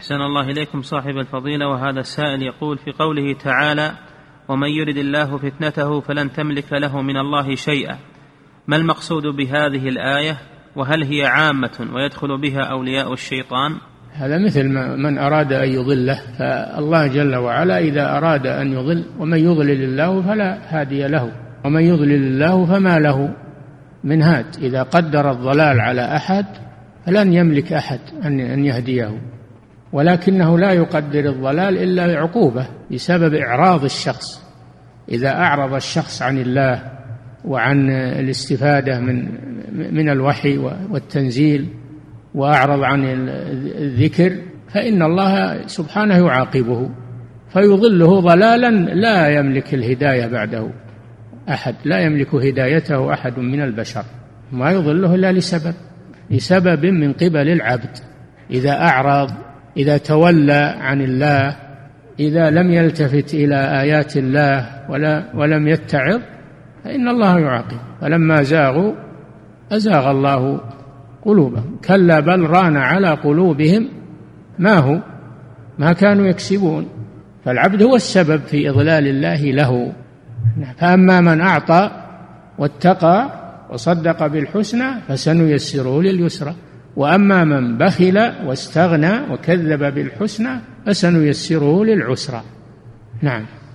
أحسن الله إليكم صاحب الفضيلة. وهذا السائل يقول في قوله تعالى: ومن يرد الله فتنته فلن تملك له من الله شيئا، ما المقصود بهذه الآية؟ وهل هي عامة ويدخل بها أولياء الشيطان؟ هذا مثل من أراد أن يضله، فالله جل وعلا إذا أراد أن يضل ومن يضلل الله فلا هادي له، ومن يضلل الله فما له من هاد. إذا قدر الضلال على أحد فلن يملك أحد أن يهديه، ولكنه لا يقدر الضلال إلا عقوبة بسبب إعراض الشخص. إذا أعرض الشخص عن الله وعن الاستفادة من الوحي والتنزيل وأعرض عن الذكر فإن الله سبحانه يعاقبه فيضله ضلالا لا يملك الهداية بعده أحد، لا يملك هدايته أحد من البشر، ما يضله إلا لسبب من قبل العبد. إذا أعرض، إذا تولى عن الله، إذا لم يلتفت إلى آيات الله ولم يتعظ فإن الله يعاقب. فلما زاغوا أزاغ الله قلوبهم، كلا بل ران على قلوبهم ما كانوا يكسبون. فالعبد هو السبب في إضلال الله له. فأما من أعطى واتقى وصدق بالحسنى فسنيسره لليسرى، وأما من بخل واستغنى وكذب بالحسنى فسنيسره للعسرى. نعم.